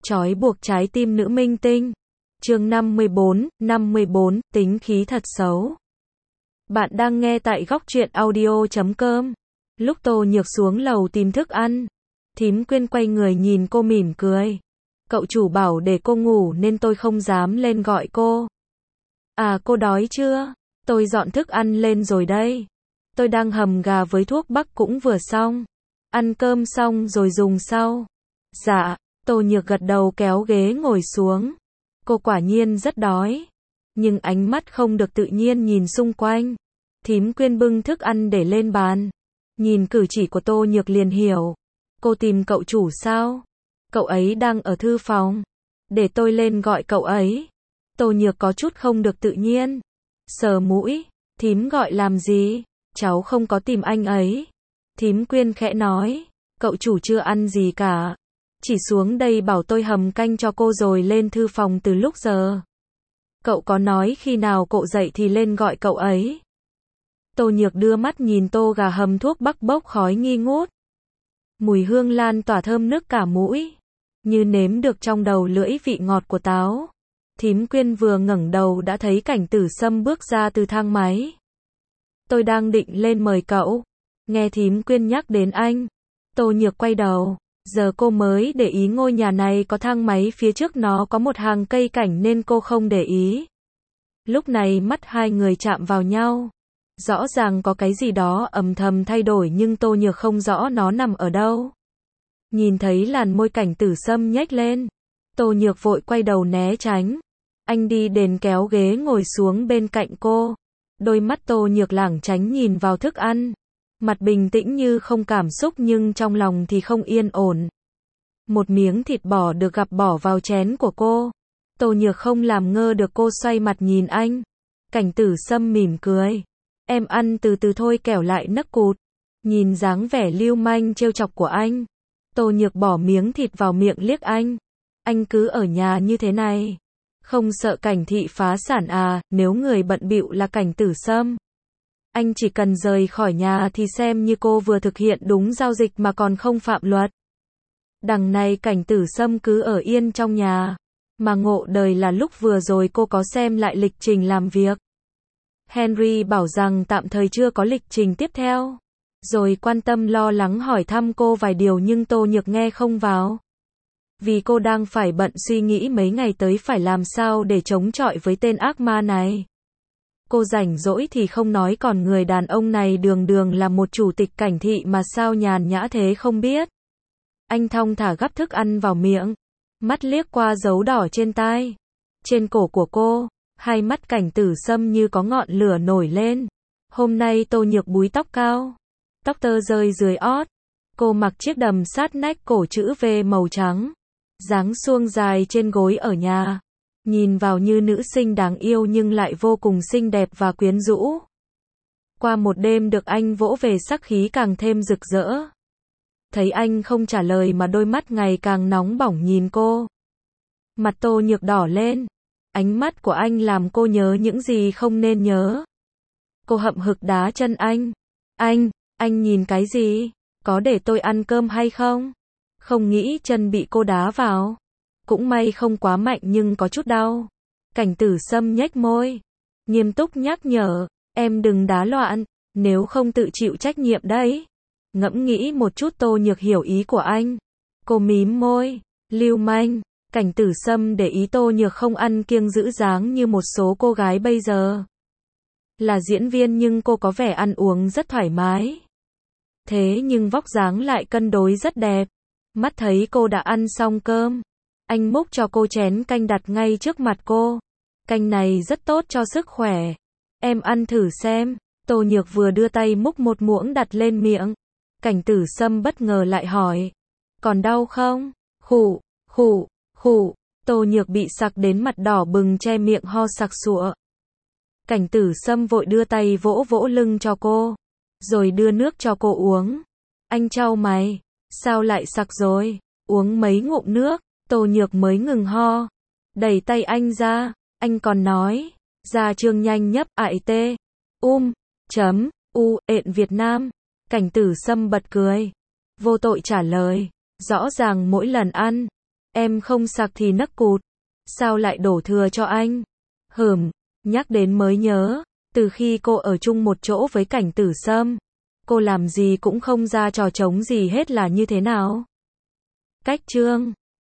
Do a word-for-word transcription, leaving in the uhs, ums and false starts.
Trói buộc trái tim nữ minh tinh. Chương năm mươi bốn, năm mươi bốn, tính khí thật xấu. Bạn đang nghe tại góc truyện audio chấm com. Lúc Tô Nhược xuống lầu tìm thức ăn, Thím Quyên quay người nhìn cô mỉm cười. Cậu chủ bảo để cô ngủ nên tôi không dám lên gọi cô. À, cô đói chưa? Tôi dọn thức ăn lên rồi đây. Tôi đang hầm gà với thuốc bắc cũng vừa xong. Ăn cơm xong rồi dùng sau. Dạ. Tô Nhược gật đầu kéo ghế ngồi xuống. Cô quả nhiên rất đói. Nhưng ánh mắt không được tự nhiên nhìn xung quanh. Thím Quyên bưng thức ăn để lên bàn. Nhìn cử chỉ của Tô Nhược liền hiểu. Cô tìm cậu chủ sao? Cậu ấy đang ở thư phòng. Để tôi lên gọi cậu ấy. Tô Nhược có chút không được tự nhiên. Sờ mũi. Thím gọi làm gì? Cháu không có tìm anh ấy. Thím Quyên khẽ nói. Cậu chủ chưa ăn gì cả. Chỉ xuống đây bảo tôi hầm canh cho cô rồi lên thư phòng từ lúc giờ. Cậu có nói khi nào cậu dậy thì lên gọi cậu ấy. Tô Nhược đưa mắt nhìn tô gà hầm thuốc bắc bốc khói nghi ngút. Mùi hương lan tỏa thơm nức cả mũi. Như nếm được trong đầu lưỡi vị ngọt của táo. Thím Quyên vừa ngẩng đầu đã thấy Cảnh Tử Sâm bước ra từ thang máy. Tôi đang định lên mời cậu. Nghe Thím Quyên nhắc đến anh. Tô Nhược quay đầu. Giờ cô mới để ý ngôi nhà này có thang máy phía trước nó có một hàng cây cảnh nên cô không để ý. Lúc này mắt hai người chạm vào nhau. Rõ ràng có cái gì đó âm thầm thay đổi nhưng Tô Nhược không rõ nó nằm ở đâu. Nhìn thấy làn môi Cảnh Tử Sâm nhếch lên. Tô Nhược vội quay đầu né tránh. Anh đi đến kéo ghế ngồi xuống bên cạnh cô. Đôi mắt Tô Nhược lảng tránh nhìn vào thức ăn. Mặt bình tĩnh như không cảm xúc nhưng trong lòng thì không yên ổn. Một miếng thịt bò được gắp bỏ vào chén của cô. Tô Nhược không làm ngơ được cô xoay mặt nhìn anh. Cảnh Tử Sâm mỉm cười. Em ăn từ từ thôi kẻo lại nấc cụt. Nhìn dáng vẻ lưu manh trêu chọc của anh. Tô Nhược bỏ miếng thịt vào miệng liếc anh. Anh cứ ở nhà như thế này. Không sợ Cảnh thị phá sản à, nếu người bận bịu là Cảnh Tử Sâm. Anh chỉ cần rời khỏi nhà thì xem như cô vừa thực hiện đúng giao dịch mà còn không phạm luật. Đằng này Cảnh Tử Sâm cứ ở yên trong nhà. Mà ngộ đời là lúc vừa rồi cô có xem lại lịch trình làm việc. Henry bảo rằng tạm thời chưa có lịch trình tiếp theo. Rồi quan tâm lo lắng hỏi thăm cô vài điều nhưng Tô Nhược nghe không vào. Vì cô đang phải bận suy nghĩ mấy ngày tới phải làm sao để chống chọi với tên ác ma này. Cô rảnh rỗi thì không nói còn người đàn ông này đường đường là một chủ tịch Cảnh thị mà sao nhàn nhã thế không biết. Anh thong thả gắp thức ăn vào miệng. Mắt liếc qua dấu đỏ trên tai. Trên cổ của cô. Hai mắt Cảnh Tử Sâm như có ngọn lửa nổi lên. Hôm nay Tô Nhược búi tóc cao. Tóc tơ rơi dưới ót. Cô mặc chiếc đầm sát nách cổ chữ V màu trắng. Dáng suông dài trên gối ở nhà. Nhìn vào như nữ sinh đáng yêu nhưng lại vô cùng xinh đẹp và quyến rũ. Qua một đêm được anh vỗ về sắc khí càng thêm rực rỡ. Thấy anh không trả lời mà đôi mắt ngày càng nóng bỏng nhìn cô. Mặt Tô Nhược đỏ lên. Ánh mắt của anh làm cô nhớ những gì không nên nhớ. Cô hậm hực đá chân anh. Anh, anh nhìn cái gì? Có để tôi ăn cơm hay không? Không nghĩ chân bị cô đá vào. Cũng may không quá mạnh nhưng có chút đau. Cảnh Tử Sâm nhếch môi. Nghiêm túc nhắc nhở. Em đừng đá loạn. Nếu không tự chịu trách nhiệm đấy. Ngẫm nghĩ một chút Tô Nhược hiểu ý của anh. Cô mím môi. Lưu manh. Cảnh Tử Sâm để ý Tô Nhược không ăn kiêng giữ dáng như một số cô gái bây giờ. Là diễn viên nhưng cô có vẻ ăn uống rất thoải mái. Thế nhưng vóc dáng lại cân đối rất đẹp. Mắt thấy cô đã ăn xong cơm. Anh múc cho cô chén canh đặt ngay trước mặt cô. Canh này rất tốt cho sức khỏe. Em ăn thử xem. Tô Nhược vừa đưa tay múc một muỗng đặt lên miệng. Cảnh Tử Sâm bất ngờ lại hỏi. Còn đau không? Khụ, khụ, khụ. Tô Nhược bị sặc đến mặt đỏ bừng che miệng ho sặc sụa. Cảnh Tử Sâm vội đưa tay vỗ vỗ lưng cho cô. Rồi đưa nước cho cô uống. Anh chau mày. Sao lại sặc rồi? Uống mấy ngụm nước. Tô Nhược mới ngừng ho. Đẩy tay anh ra. Anh còn nói. Ra chương nhanh nhấp ại tê. Um. Chấm. U. Ện Việt Nam. Cảnh Tử Sâm bật cười. Vô tội trả lời. Rõ ràng mỗi lần ăn. Em không sặc thì nấc cụt. Sao lại đổ thừa cho anh? Hửm, nhắc đến mới nhớ, từ khi cô ở chung một chỗ với Cảnh Tử Sâm, cô làm gì cũng không ra trò trống gì hết là như thế nào? Cách chương